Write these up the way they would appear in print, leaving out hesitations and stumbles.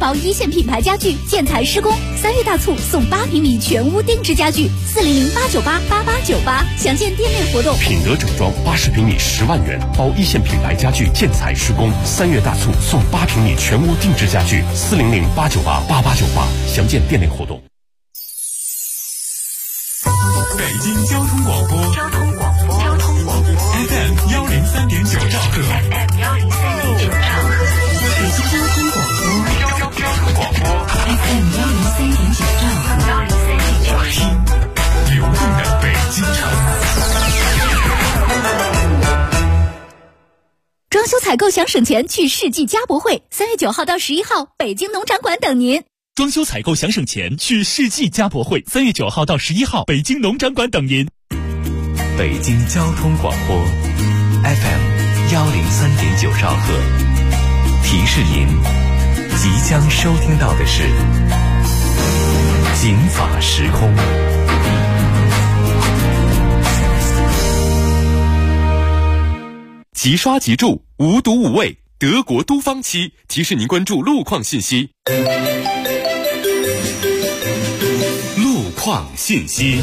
包一线品牌家具，建材施工，3月大促送8平米全屋定制家具，400-898-8898，详见店内活动。 品德整装80平米10万元，包一线品牌家具，建材施工，3月大促送8平米全屋定制家具，400-898-8898，详见店内活动。 北京交通广播，FM 103.9兆赫， 北京交通广播，FM 103.9兆赫， 听流动的北京城。 装修采购想省钱，去世纪家博会，3月9号到11号，北京农场馆等您。 装修采购想省钱，去世纪家博会，3月9号到11号，北京农展馆等您。 北京交通广播 FM 103.9兆赫，提示您即将收听到的是警法时空。 即刷即住，无毒无味，德国都芳漆提示您关注路况信息。路况信息，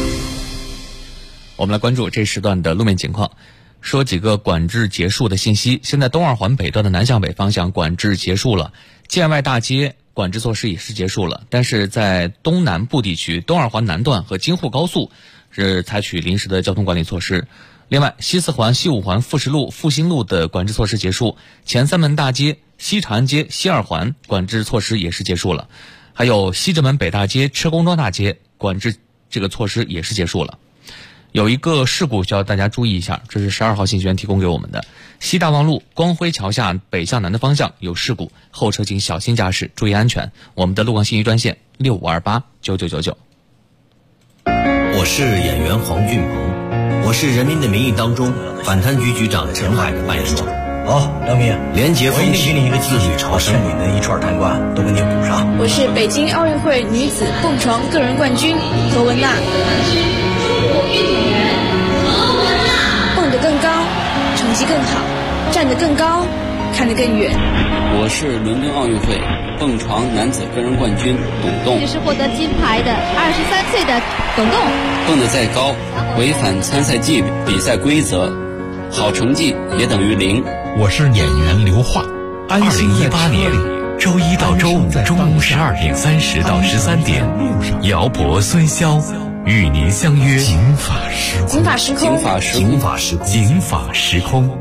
我们来关注这时段的路面情况，说几个管制结束的信息。现在东二环北段的南向北方向管制结束了，建外大街管制措施也是结束了，但是在东南部地区，东二环南段和京沪高速是采取临时的交通管理措施。另外，西四环、西五环、富士路、复兴路的管制措施结束，前三门大街、西长安街、西二环管制措施也是结束了，还有西直门北大街、车公庄大街管制这个措施也是结束了。有一个事故需要大家注意一下，这是12号信息源提供给我们的，西大望路光辉桥下北向南的方向有事故，后车请小心驾驶，注意安全。我们的路况信息专线65289999。 我是演员黄俊鹏，我是《人民的名义》当中反贪局局长陈海的扮演者。 好，梁明， 廉洁风气， 给你一个自律朝生， 你的一串贪官都给你补上。 我是北京奥运会女子蹦床个人冠军罗文娜。蹦得更高，成绩更好，站得更高，看得更远。 我是伦敦奥运会蹦床男子个人冠军董栋。 这是获得金牌的23岁的董栋。 蹦得再高，违反参赛纪律、比赛规则，好成绩也等于0。 我是演员刘化。2018年周一到周五中午12点30到13点，姚博、孙潇与您相约警法时空。 警法时空， 警法时空，警法时空， 警法时空。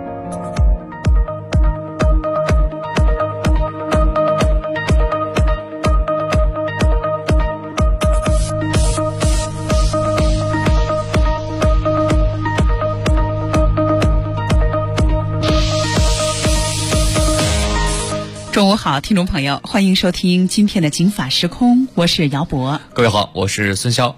中午好，听众朋友，欢迎收听今天的警法时空，我是姚博。 各位好，我是孙潇。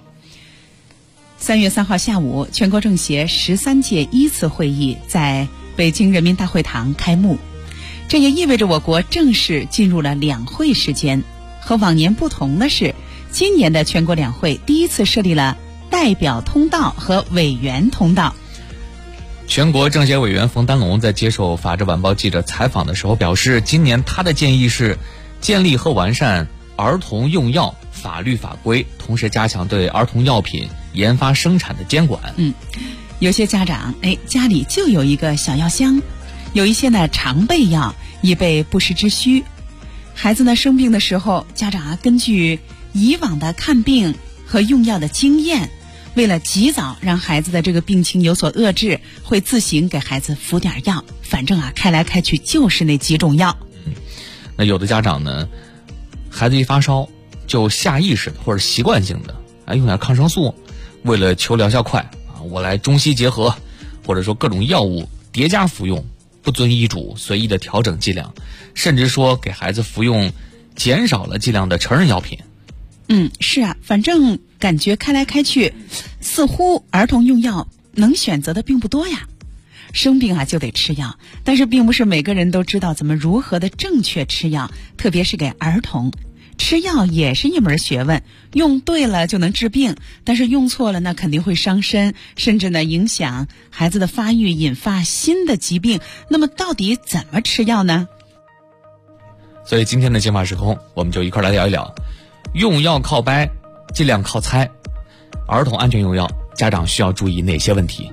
3月3号下午，全国政协13届1次会议在北京人民大会堂开幕，这也意味着我国正式进入了两会时间。和往年不同的是，今年的全国两会第一次设立了代表通道和委员通道。 全国政协委员冯丹龙在接受法制晚报记者采访的时候表示，今年他的建议是建立和完善儿童用药法律法规，同时加强对儿童药品研发生产的监管。 有些家长家里就有一个小药箱，有一些呢常备药以备不时之需。孩子呢生病的时候，家长根据以往的看病和用药的经验，为了及早让孩子的这个病情有所遏制，会自行给孩子服点药，反正开来开去就是那几种药。 那有的家长呢，孩子一发烧就下意识的或者习惯性的用点抗生素，为了求疗效快我来中西结合，或者说各种药物叠加服用，不遵医嘱，随意的调整剂量，甚至说给孩子服用减少了剂量的成人药品。 是啊，反正感觉开来开去，似乎儿童用药能选择的并不多呀。生病就得吃药，但是并不是每个人都知道怎么如何的正确吃药，特别是给儿童。吃药也是一门学问，用对了就能治病，但是用错了那肯定会伤身，甚至呢影响孩子的发育，引发新的疾病。那么到底怎么吃药呢？ 所以今天的金法时空，我们就一块来聊一聊，用药靠掰，尽量靠猜，儿童安全用药，家长需要注意哪些问题？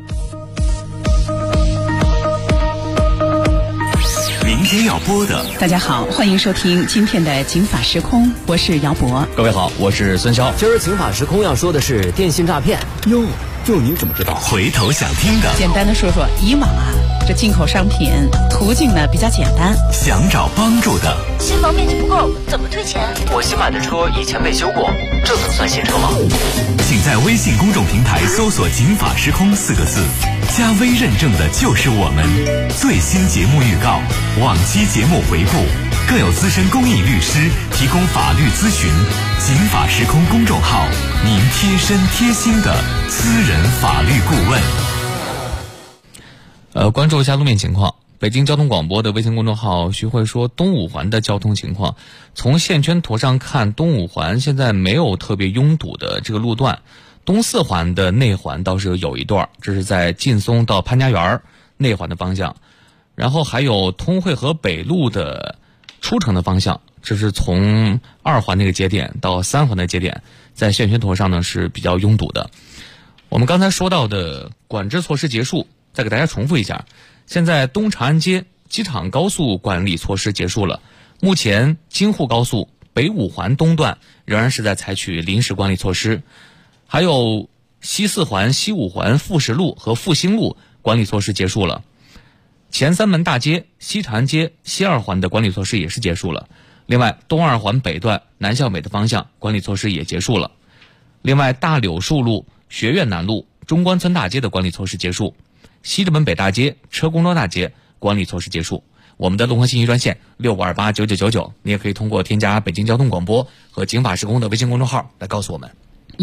明天要播的， 大家好，欢迎收听今天的警法时空，我是姚博。 各位好，我是孙潇。 今儿警法时空要说的是电信诈骗。 哟，就您怎么知道？回头想听的， 简单的说说，以往这进口商品途径呢比较简单， 想找帮助的， 新房面积不够，怎么退钱？ 我新买的车以前被修过，这可算新车吗？ 请在微信公众平台搜索警法时空4个字，加微认证的就是我们。最新节目预告，往期节目回顾，更有资深公益律师提供法律咨询。警法时空公众号，您贴身贴心的私人法律顾问。 关注一下路面情况。北京交通广播的微信公众号徐慧说，东五环的交通情况，从线圈图上看，东五环现在没有特别拥堵的这个路段，东四环的内环倒是有一段，这是在劲松到潘家园内环的方向，然后还有通惠河北路的出城的方向，这是从2环那个节点到3环的节点，在线圈图上呢是比较拥堵的。我们刚才说到的管制措施结束，再给大家重复一下，现在东长安街机场高速管理措施结束了，目前京沪高速北五环东段仍然是在采取临时管理措施，还有西4环、西5环富士路和复兴路管理措施结束了，前三门大街、西长安街、西2环的管理措施也是结束了。另外，东2环北段南向北的方向管理措施也结束了。另外，大柳树路、学院南路、中关村大街的管理措施结束。西直门北大街、车公庄大街管理措施结束。我们的龙河信息专线65289999，你也可以通过添加北京交通广播和警法时空的微信公众号来告诉我们。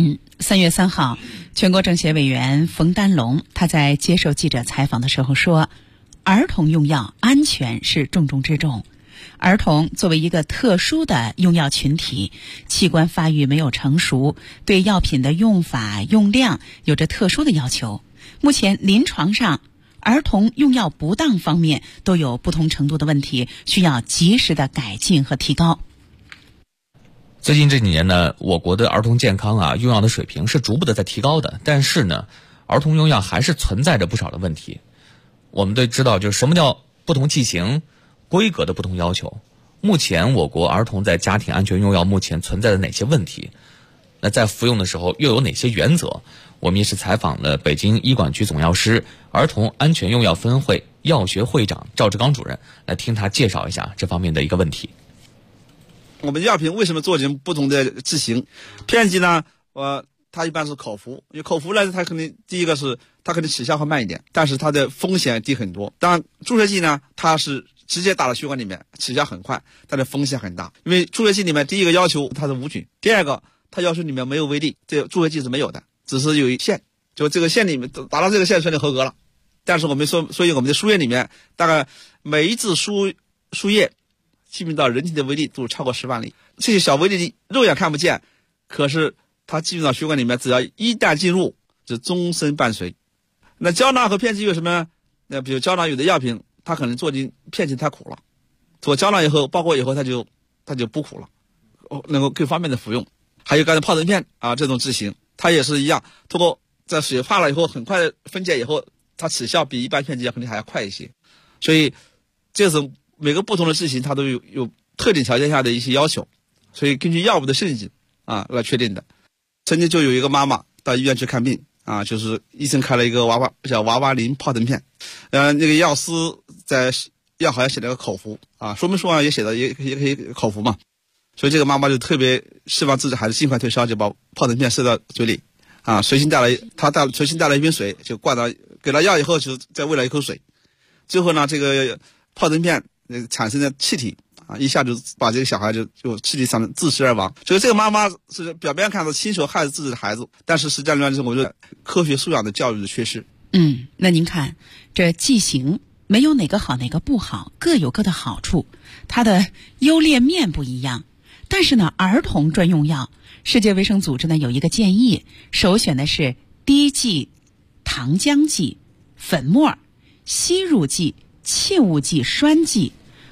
3月3号，全国政协委员冯丹龙他在接受记者采访的时候说，儿童用药安全是重中之重。儿童作为一个特殊的用药群体，器官发育没有成熟，对药品的用法用量有着特殊的要求。目前临床上儿童用药不当方面都有不同程度的问题，需要及时的改进和提高。 最近这几年呢，我国的儿童健康用药的水平是逐步的在提高的，但是呢，儿童用药还是存在着不少的问题。我们都知道，就是什么叫不同剂型、规格的不同要求。目前我国儿童在家庭安全用药目前存在的哪些问题？那在服用的时候又有哪些原则？我们也是采访了北京医管局总药师、儿童安全用药分会药学会长赵志刚主任，来听他介绍一下这方面的一个问题。 我们药品为什么做成不同的剂型？片剂呢，它一般是口服，因为口服呢，它肯定第一个是它肯定起效会慢一点，但是它的风险低很多。当然，注射剂呢，它是直接打到血管里面，起效很快，但是风险很大。因为注射剂里面第一个要求它是无菌，第二个它要求里面没有微粒，这个注射剂是没有的，只是有一线，就这个线里面达到这个线算你合格了。但是我们所以我们的输液里面，大概每一次输液基本到人体的微粒都超过10万粒，这些小微粒肉眼看不见，可是它基本到血管里面，只要一旦进入，就终身伴随。那胶囊和片剂有什么呢？那比如胶囊有的药品，它可能做进片剂太苦了，做胶囊以后，包括以后它就不苦了，能够更方便的服用。还有刚才泡腾片这种剂型，它也是一样，通过在水化了以后，很快的分解以后，它起效比一般片剂肯定还要快一些。所以这是每个不同的剂型，它都有特定条件下的一些要求，所以根据药物的设计来确定的。曾经就有一个妈妈到医院去看病就是医生开了一个叫娃娃林泡腾片，那个药师在药好像写了个口服说明书上也写的也可以口服嘛，所以这个妈妈就特别希望自己孩子尽快退烧，就把泡腾片塞到嘴里随身带了一瓶水，就灌到给了药以后，就再喂了一口水，最后呢，这个泡腾片产生的气体一下就把这个小孩就气体上窒息而亡。所以这个妈妈是表面看到亲手害死自己的孩子，但是实际上就是我觉得科学素养的教育的缺失。 那您看这剂型没有哪个好哪个不好，各有各的好处，它的优劣面不一样。但是呢，儿童专用药，世界卫生组织呢有一个建议，首选的是滴剂、糖浆剂、粉末、吸入剂、沁物剂、栓剂。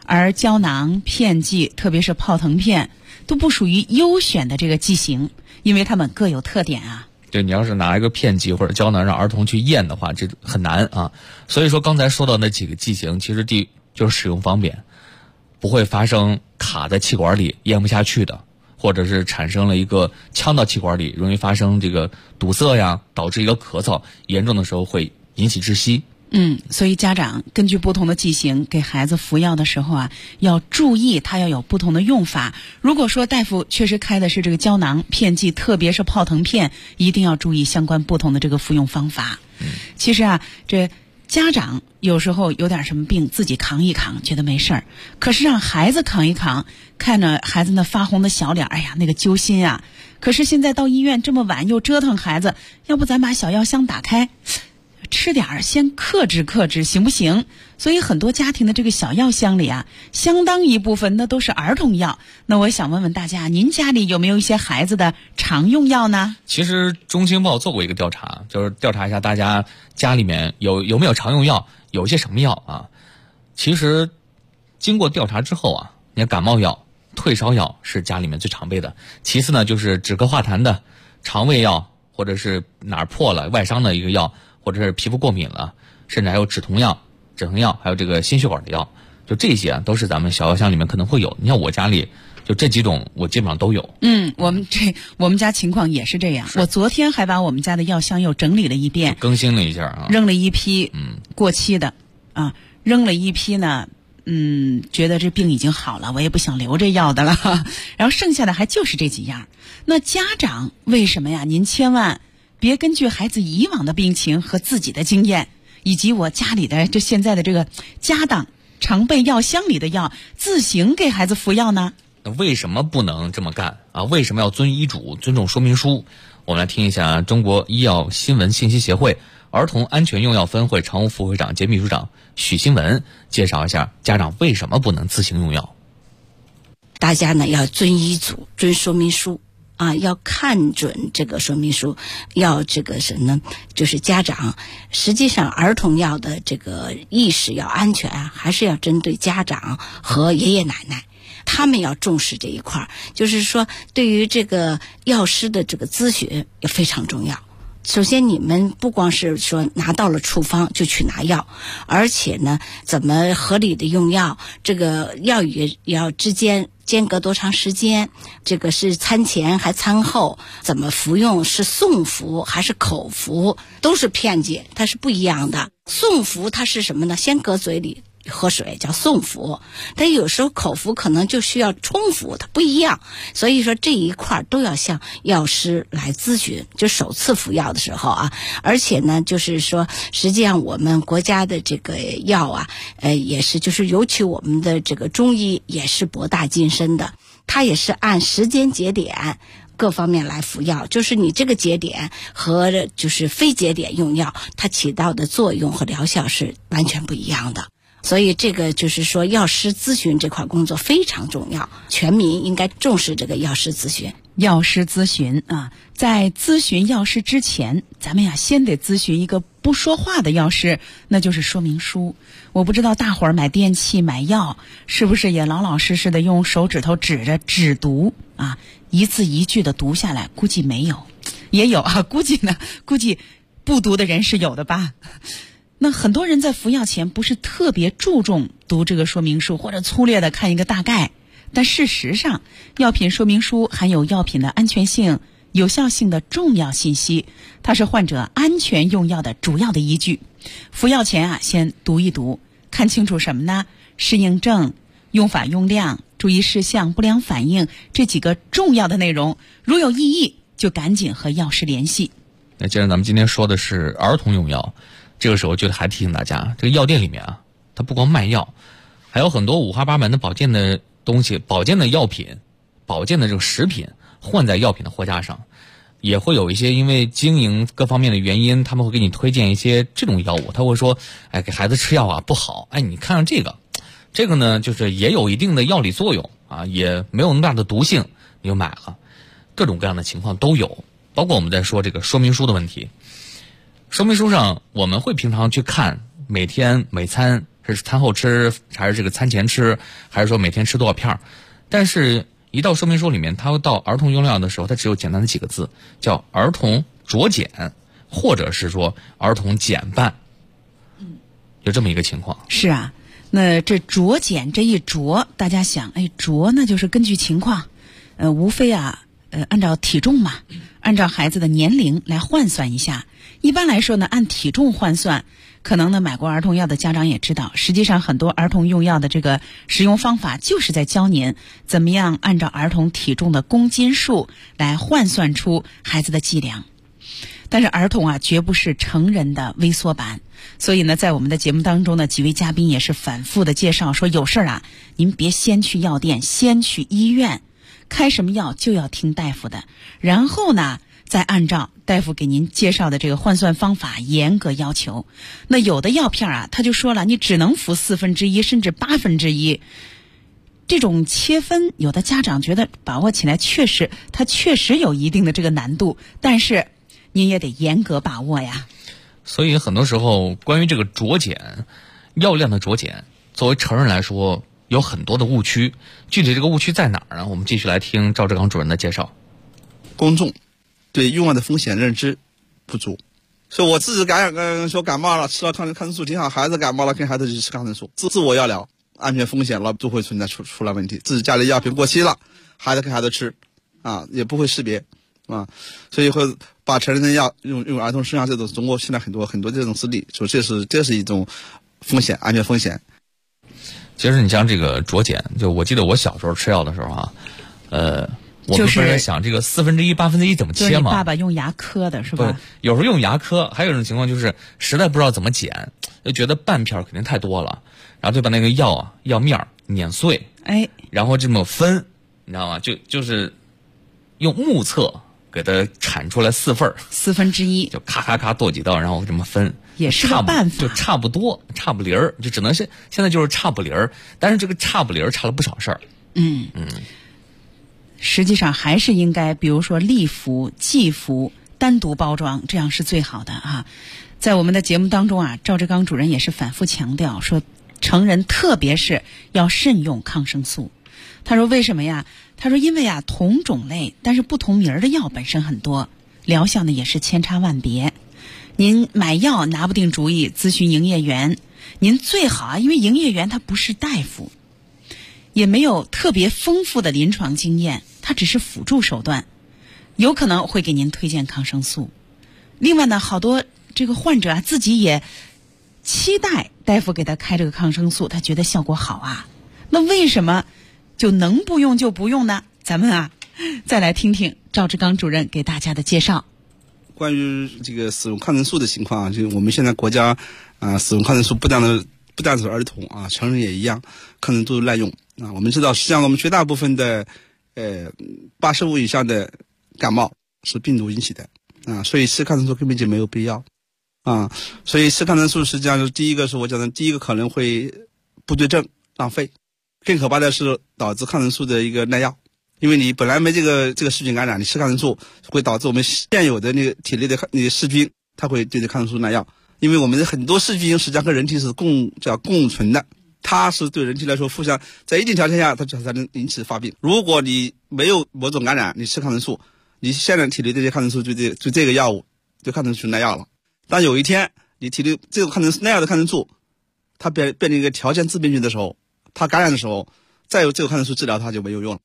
而胶囊、片剂，特别是泡腾片，都不属于优选的这个剂型，因为它们各有特点啊。 对，你要是拿一个片剂或者胶囊让儿童去咽的话，这很难啊。所以说刚才说到那几个剂型，其实第一就是使用方便，不会发生卡在气管里咽不下去的，或者是产生了一个呛到气管里，容易发生这个堵塞呀，导致一个咳嗽，严重的时候会引起窒息。 所以家长根据不同的剂型给孩子服药的时候啊，要注意它要有不同的用法。如果说大夫确实开的是这个胶囊、片剂，特别是泡腾片，一定要注意相关不同的这个服用方法。其实啊，这家长有时候有点什么病自己扛一扛，觉得没事儿，可是让孩子扛一扛，看着孩子那发红的小脸，哎呀，那个揪心啊。可是现在到医院这么晚又折腾孩子，要不咱把小药箱打开，吃点儿先克制克制，行不行？所以很多家庭的这个小药箱里啊，相当一部分那都是儿童药。那我想问问大家，您家里有没有一些孩子的常用药呢？ 其实中青报做过一个调查，就是调查一下大家家里面有没有常用药，有一些什么药啊。其实经过调查之后啊，你看感冒药、退烧药是家里面最常备的，其次呢就是止咳化痰的肠胃药，或者是哪儿破了外伤的一个药，或者是皮肤过敏了，甚至还有止痛药、还有这个心血管的药，就这些啊都是咱们小药箱里面可能会有。你看我家里就这几种我基本上都有。 我们家情况也是这样。我昨天还把我们家的药箱又整理了一遍， 更新了一下啊， 扔了一批过期的啊，扔了一批呢觉得这病已经好了，我也不想留这药的了，然后剩下的还就是这几样。那家长为什么呀？您千万别根据孩子以往的病情和自己的经验，以及我家里的现在的这个家当常备药箱里的药，自行给孩子服药呢？ 那为什么不能这么干啊？为什么要遵医嘱、尊重说明书？我们来听一下中国医药新闻信息协会儿童安全用药分会常务副会长兼秘书长许新文介绍一下家长为什么不能自行用药。 大家呢要遵医嘱、遵说明书啊，要看准这个说明书，要这个什么呢？就是家长实际上儿童药的这个意识要安全，还是要针对家长和爷爷奶奶，他们要重视这一块。就是说，对于这个药师的这个咨询也非常重要。首先，你们不光是说拿到了处方就去拿药，而且呢，怎么合理的用药，这个药与药之间间隔多长时间，这个是餐前还餐后，怎么服用，是送服还是口服，都是片剂，它是不一样的。送服它是什么呢？先搁嘴里喝水叫送服，但有时候口服可能就需要冲服，它不一样。所以说这一块都要向药师来咨询，就首次服药的时候啊。而且呢，就是说实际上我们国家的这个药啊，也是就是尤其我们的这个中医也是博大精深的，它也是按时间节点各方面来服药，就是你这个节点和就是非节点用药，它起到的作用和疗效是完全不一样的。所以这个就是说药师咨询这块工作非常重要，全民应该重视这个药师咨询。 药师咨询啊，在咨询药师之前，咱们呀先得咨询一个不说话的药师，那就是说明书。我不知道大伙儿买电器买药是不是也老老实实的用手指头指着指读啊，一字一句的读下来？估计没有，也有啊，估计不读的人是有的吧。那很多人在服药前不是特别注重读这个说明书，或者粗略的看一个大概，但事实上药品说明书含有药品的安全性、有效性的重要信息，它是患者安全用药的主要的依据。服药前啊，先读一读，看清楚什么呢？适应症、用法用量、注意事项、不良反应这几个重要的内容，如有异议就赶紧和药师联系。 那既然咱们今天说的是儿童用药，这个时候就还提醒大家，这个药店里面啊，它不光卖药，还有很多五花八门的保健的东西、保健的药品、保健的这个食品混在药品的货架上，也会有一些因为经营各方面的原因，他们会给你推荐一些这种药物，他会说，哎，给孩子吃药啊不好，哎，你看看这个呢，就是也有一定的药理作用啊，也没有那么大的毒性，你就买了，各种各样的情况都有。包括我们在说这个说明书的问题，说明书上我们会平常去看每天每餐是餐后吃还是这个餐前吃，还是说每天吃多少片儿？但是一到说明书里面，它到儿童用药的时候，它只有简单的几个字，叫儿童酌减，或者是说儿童减半，有这么一个情况。 是啊，那这酌减这一酌，大家想，酌那就是根据情况，无非按照体重嘛，按照孩子的年龄来换算一下。一般来说呢，按体重换算，可能呢买过儿童药的家长也知道，实际上很多儿童用药的这个使用方法就是在教您怎么样按照儿童体重的公斤数来换算出孩子的剂量。但是儿童绝不是成人的微缩版，所以呢，在我们的节目当中呢，几位嘉宾也是反复的介绍说，有事儿您别先去药店，先去医院，开什么药就要听大夫的，然后呢再按照大夫给您介绍的这个换算方法严格要求。那有的药片他就说了，你只能服1/4甚至1/8。这种切分，有的家长觉得把握起来确实有一定的这个难度，但是您也得严格把握呀。 所以很多时候关于这个酌减，药量的酌减，作为成人来说有很多的误区。具体这个误区在哪儿呢？我们继续来听赵志刚主任的介绍。 公众对用药的风险认知不足，所以我自己感冒了，吃了抗生素挺好，孩子感冒了跟孩子去吃抗生素，自我药疗安全风险了就会存在出来问题。自己家里药品过期了，孩子给孩子吃也不会识别所以会把成人的药用儿童身上，这种中国现在很多这种事例，说这是一种风险，安全风险。 其实你像这个酌减，就我记得我小时候吃药的时候我们不是在想这个1/4、1/8怎么切吗？ 就是你爸爸用牙磕的是吧？ 有时候用牙磕，还有一种情况就是实在不知道怎么减，就觉得半片肯定太多了，然后就把那个药面碾碎，然后这么分，你知道吗？就是用目测给它铲出来4份 ，1/4， 就咔咔咔剁几刀，然后这么分， 也是个办法， 就差不多，差不离儿，就只能是现在就是差不离儿，但是这个差不离儿差了不少事儿。 实际上还是应该，比如说立服、剂服、单独包装，这样是最好的在我们的节目当中赵志刚主任也是反复强调说，成人特别是要慎用抗生素。他说为什么呀？他说因为同种类但是不同名的药本身很多，疗效呢也是千差万别。您买药拿不定主意，咨询营业员。您最好因为营业员他不是大夫，也没有特别丰富的临床经验，它只是辅助手段，有可能会给您推荐抗生素。另外呢，好多这个患者自己也期待大夫给他开这个抗生素，他觉得效果好那为什么就能不用就不用呢？咱们再来听听赵志刚主任给大家的介绍。 关于这个使用抗生素的情况就我们现在国家使用抗生素不但是儿童成人也一样，抗生素滥用我们知道，实际上我们绝大部分的85以上的感冒是病毒引起的所以吃抗生素根本就没有必要所以吃抗生素实际上是第一个是我讲的，第一个可能会不对症浪费，更可怕的是导致抗生素的一个耐药。因为你本来没这个细菌感染，你吃抗生素会导致我们现有的那个体内的那个细菌，它会对这抗生素耐药。因为我们的很多细菌实际上和人体是共存的，它是对人体来说互相在一定条件下它才能引起发病。如果你没有某种感染，你吃抗生素，你现在体内这些抗生素对这个药物对抗生素耐药了。当有一天你体内这个耐药的抗生素它变成一个条件致病菌的时候，它感染的时候，再有这个抗生素治疗它就没有用了。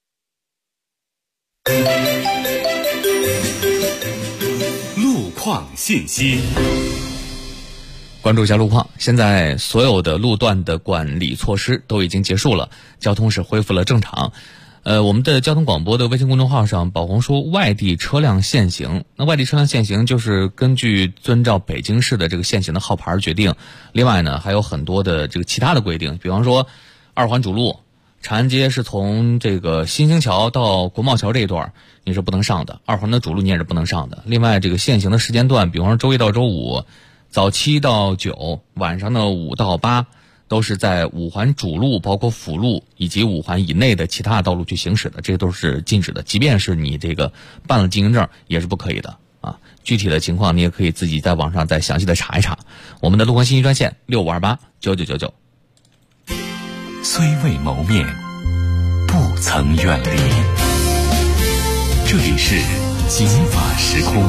路况信息， 关注一下路况。现在所有的路段的管理措施都已经结束了，交通是恢复了正常。我们的交通广播的微信公众号上保红说外地车辆限行，那外地车辆限行就是根据遵照北京市的这个限行的号牌决定。另外呢，还有很多的这个其他的规定，比方说2环主路长安街是从这个新兴桥到国贸桥这一段你是不能上的，2环的主路你也是不能上的。另外这个限行的时间段，比方说周一到周五早7到9，晚上的5到8，都是在5环主路包括辅路以及5环以内的其他道路去行驶的，这都是禁止的，即便是你这个办了经营证也是不可以的具体的情况你也可以自己在网上再详细的查一查。我们的陆康信息专线65289999。 虽未谋面，不曾远离。这里是警法时空。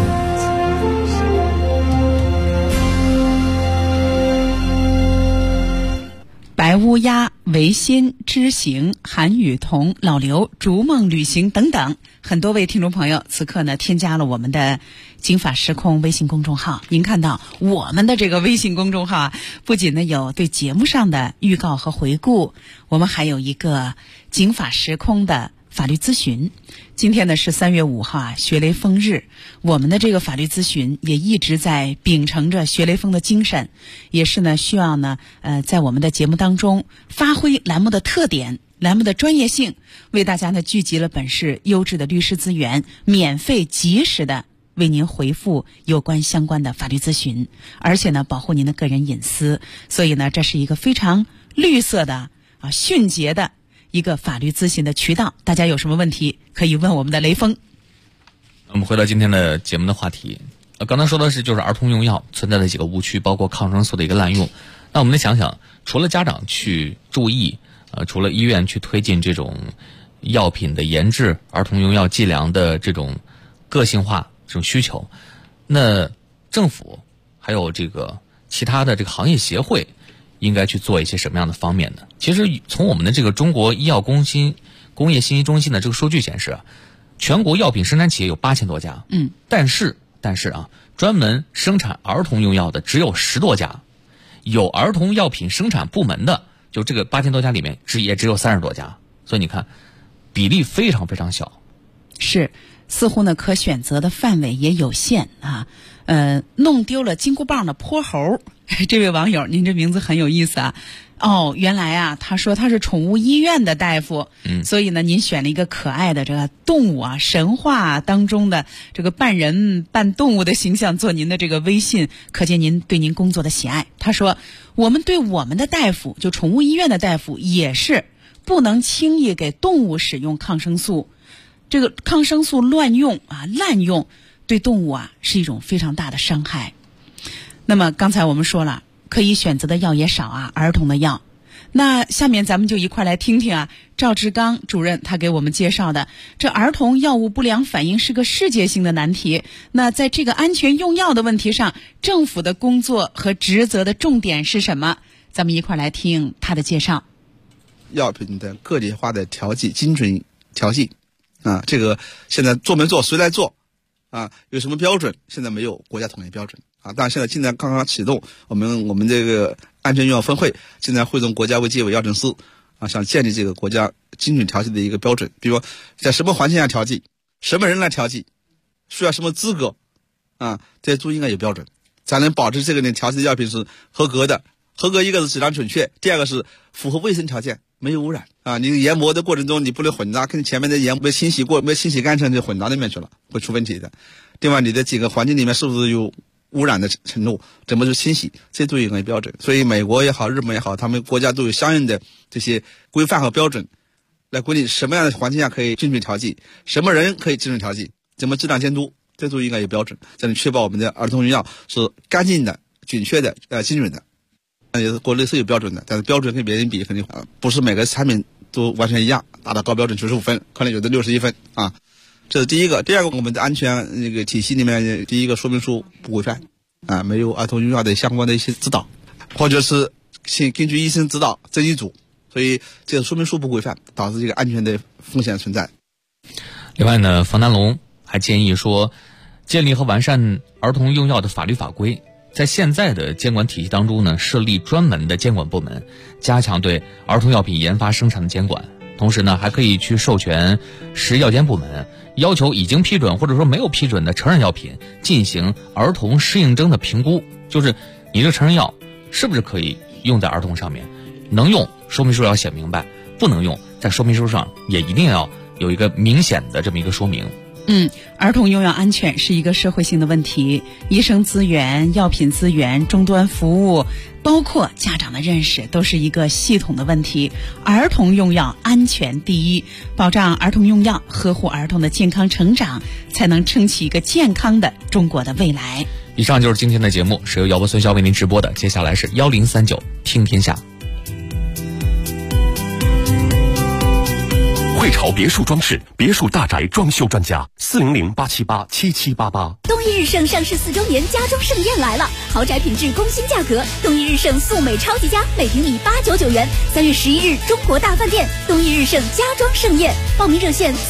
白乌鸦、维新、知行、韩雨桐、老刘、逐梦旅行等等，很多位听众朋友此刻呢添加了我们的警法时空微信公众号。您看到我们的这个微信公众号啊，不仅呢有对节目上的预告和回顾，我们还有一个警法时空的法律咨询。今天呢是3月5号啊，学雷锋日。我们的这个法律咨询也一直在秉承着学雷锋的精神，也是呢需要呢在我们的节目当中发挥栏目的特点、栏目的专业性，为大家呢聚集了本市优质的律师资源，免费及时的为您回复有关相关的法律咨询，而且呢保护您的个人隐私。所以呢这是一个非常绿色的迅捷的一个法律咨询的渠道。大家有什么问题可以问我们的雷锋。 我们回到今天的节目的话题，刚才说的是就是儿童用药存在的几个误区，包括抗生素的一个滥用。那我们得想想，除了家长去注意，除了医院去推进这种药品的研制、儿童用药剂量的这种个性化这种需求，那政府还有这个其他的这个行业协会应该去做一些什么样的方面呢？其实从我们的这个中国医药工业信息中心的这个数据显示，全国药品生产企业有8000多家，但是专门生产儿童用药的只有10多家，有儿童药品生产部门的就这个8000多家里面也只有30多家，所以你看比例非常非常小。 是，似乎呢可选择的范围也有限啊。弄丢了金箍棒的泼猴，这位网友，您这名字很有意思啊。哦，原来啊，他说他是宠物医院的大夫，所以呢，您选了一个可爱的这个动物啊，神话当中的这个半人半动物的形象做您的这个微信，可见您对您工作的喜爱。他说，我们对我们的大夫，就宠物医院的大夫，也是不能轻易给动物使用抗生素。这个抗生素滥用，对动物啊是一种非常大的伤害。那么刚才我们说了，可以选择的药也少啊，儿童的药。那下面咱们就一块来听听啊，赵志刚主任他给我们介绍的，这儿童药物不良反应是个世界性的难题。那在这个安全用药的问题上，政府的工作和职责的重点是什么？咱们一块来听他的介绍。 药品的个体化的调剂、精准调剂啊，这个现在做没做，谁来做啊？有什么标准？现在没有国家统一标准啊。但现在今年刚刚启动，我们这个安全用药分会现在会从国家卫计委药政司啊，想建立这个国家精准调剂的一个标准。比如在什么环境下调剂，什么人来调剂，需要什么资格啊，这些都应该有标准，才能保证这个人调剂的药品是合格的。合格一个是质量准确，第二个是符合卫生条件，没有污染啊。你研磨的过程中你不能混杂，跟前面的研没清洗过，没清洗干净就混杂里面去了，会出问题的。另外你的几个环境里面是不是有污染的程度，怎么去清洗，这都有一个标准。所以美国也好，日本也好，他们国家都有相应的这些规范和标准来规定什么样的环境下可以精准调剂，什么人可以精准调剂，怎么质量监督，这都应该有标准，才能确保我们的儿童用药是干净的、准确的、精准的。也是国内是有标准的，但是标准跟别人比肯定不是每个产品都完全一样，达到高标准95分，可能有的61分啊。这是第一个。第二个，我们的安全那个体系里面，第一个说明书不规范啊，没有儿童用药的相关的一些指导，或者是根据医生指导证医嘱，所以这个说明书不规范，导致这个安全的风险存在。 另外呢，房南龙还建议说，建立和完善儿童用药的法律法规。在现在的监管体系当中呢，设立专门的监管部门，加强对儿童药品研发生产的监管。同时呢，还可以去授权食药监部门，要求已经批准或者说没有批准的成人药品进行儿童适应症的评估，就是你这个成人药是不是可以用在儿童上面，能用说明书要写明白，不能用在说明书上也一定要有一个明显的这么一个说明。 儿童用药安全是一个社会性的问题，医生资源、药品资源、终端服务，包括家长的认识，都是一个系统的问题。儿童用药安全第一，保障儿童用药，呵护儿童的健康成长，才能撑起一个健康的中国的未来。 以上就是今天的节目，是由姚波孙潇为您直播的。接下来是1039听天下。 汇潮别墅装饰，别墅大宅装修专家，400-878-7788。 东一日盛上市4周年家装盛宴来了，豪宅品质工新价格，东一日盛素美超级家，每平米899元。3月11日，中国大饭店东一日盛家装盛宴，报名热线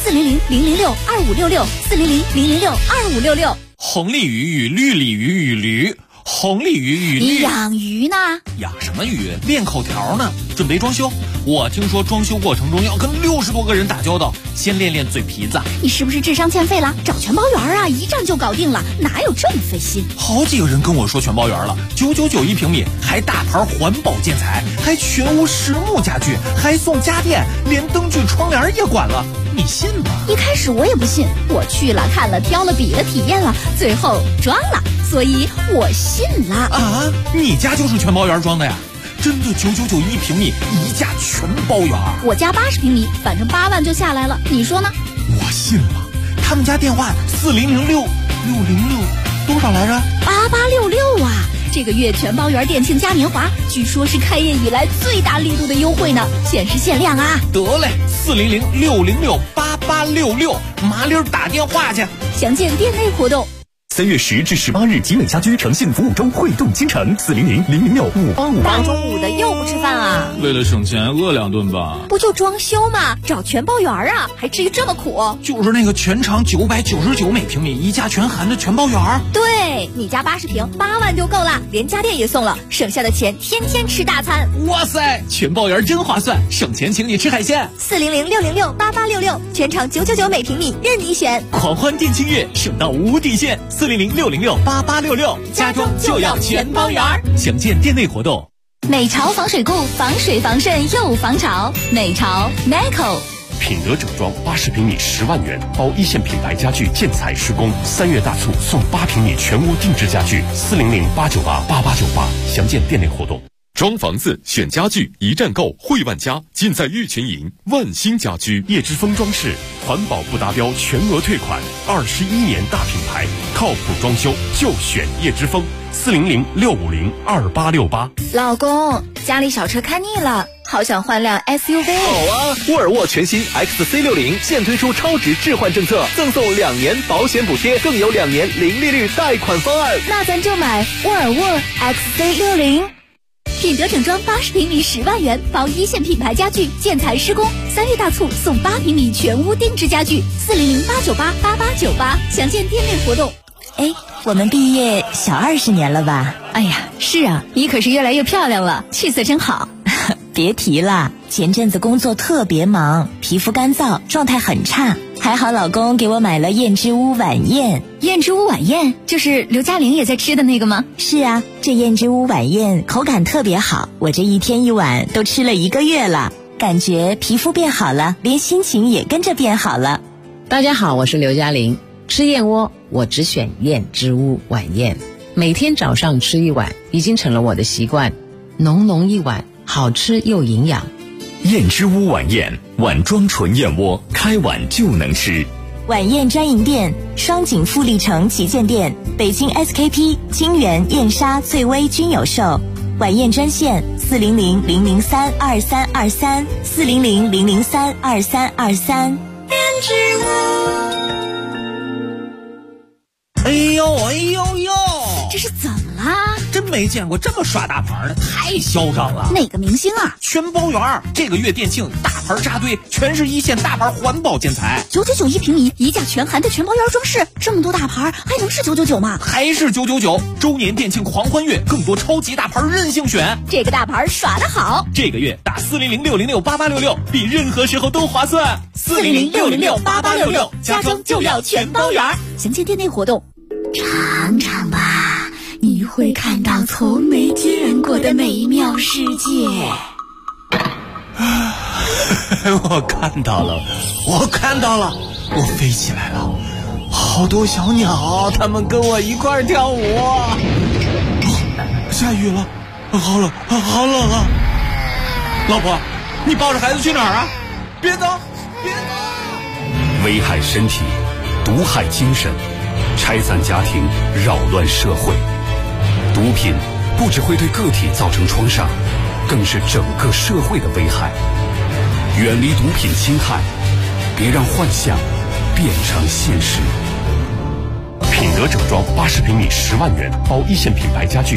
400-006-2566，400-006-2566。 红鲤鱼与绿鲤鱼与驴，红鲤鱼与绿。 你养鱼呢？ 养什么鱼？练口条呢。准备装修，我听说装修过程中要跟60多个人打交道，先练练嘴皮子。 你是不是智商欠费了？找全包圆啊，一站就搞定了，哪有这么费心？ 好几个人跟我说全包圆了，999一平米，还大牌环保建材，还全屋实木家具，还送家电，连灯具窗帘也管了，你信吗？ 一开始我也不信，我去了看了挑了比了体验了，最后装了，所以我信了。 啊，你家就是全包圆装的呀？真的999一平米，一价全包圆。 我家80平米，反正8万就下来了，你说呢？ 我信了。他们家电话4006-606多少来着 ？8866啊！这个月全包圆店庆嘉年华，据说是开业以来最大力度的优惠呢，限时限量啊！ 得嘞，400-606-8866，麻溜打电话去。 详见店内活动。 3月10至18日，集美家居诚信服务周汇动京城，400-006-5858。 大中午的又不吃饭啊？ 为了省钱，饿2顿吧。 不就装修吗？找全包圆啊，还至于这么苦？ 就是那个全长999每平米，一价全含的全包圆。 对，你家80平，8万就够了，连家电也送了，省下的钱天天吃大餐。 哇塞，全包圆真划算，省钱请你吃海鲜。 400-606-8866，全长999每平米，任你选。 狂欢店庆月，省到无底线。400-606-8866，家装就要全包圆。详见店内活动。 美潮防水固，防水防渗又防潮。美潮 Meco。 品德整装80平米10万元，包一线品牌家具建材施工。3月大促送8平米全屋定制家具，400-898-8898。详见店内活动。 装房子选家具一站购汇万家，尽在玉群营万兴家居。 叶之峰装饰，环保不达标全额退款，21年大品牌，靠谱装修就选叶之峰。400-650-2868。 老公，家里小车看腻了，好想换辆 SUV。 好啊，沃尔沃全新 XC60现推出超值置换政策，赠送2年保险补贴，更有2年零利率贷款方案。 那咱就买沃尔沃 XC60。 品德整装80平米10万元，包一线品牌家具建材施工。3月大促送8平米全屋定制家具，400-898-8898。详见店内活动。 哎，我们毕业小20年了吧？ 哎呀，是啊，你可是越来越漂亮了，气色真好。 别提了，前阵子工作特别忙，皮肤干燥，状态很差。还好老公给我买了燕之屋晚宴。 燕之屋晚宴就是刘嘉玲也在吃的那个吗？ 是啊，这燕之屋晚宴口感特别好，我这一天一碗都吃了1个月了，感觉皮肤变好了，连心情也跟着变好了。 大家好，我是刘嘉玲。吃燕窝我只选燕之屋晚宴，每天早上吃1碗已经成了我的习惯，浓浓一碗，好吃又营养。 燕之屋晚宴，碗装纯燕窝，开碗就能吃。 晚宴专营店：双井富力城旗舰店、北京 SKP、金源、燕莎、翠微均有售。晚宴专线400-003-2323 400-003-2323。 燕之屋。 哎呦哎呦呦， 这是怎么啦？ 真没见过这么耍大牌的，太嚣张了。 哪个明星啊？ 全包圆，这个月店庆大牌扎堆，全是一线大牌环保建材 ，999一平米，一价全含的全包圆装饰，这么多大牌还能是999吗？ 还是999。周年店庆狂欢月，更多超级大牌任性选， 这个大牌耍得好。 这个月打400-606-8866，比任何时候都划算。 400-606-8866，家装就要全包圆。详见店内活动。尝尝吧，你会看到从没见过的美妙世界。 我看到了，我飞起来了， 好多小鸟，它们跟我一块儿跳舞。下雨了，好冷，好冷啊！老婆，你抱着孩子去哪儿啊？别走，别走！ 危害身体，毒害精神，拆散家庭，扰乱社会。毒品不只会对个体造成创伤，更是整个社会的危害。远离毒品侵害，别让幻想变成现实。品德整装80平米10万元，包一线品牌家具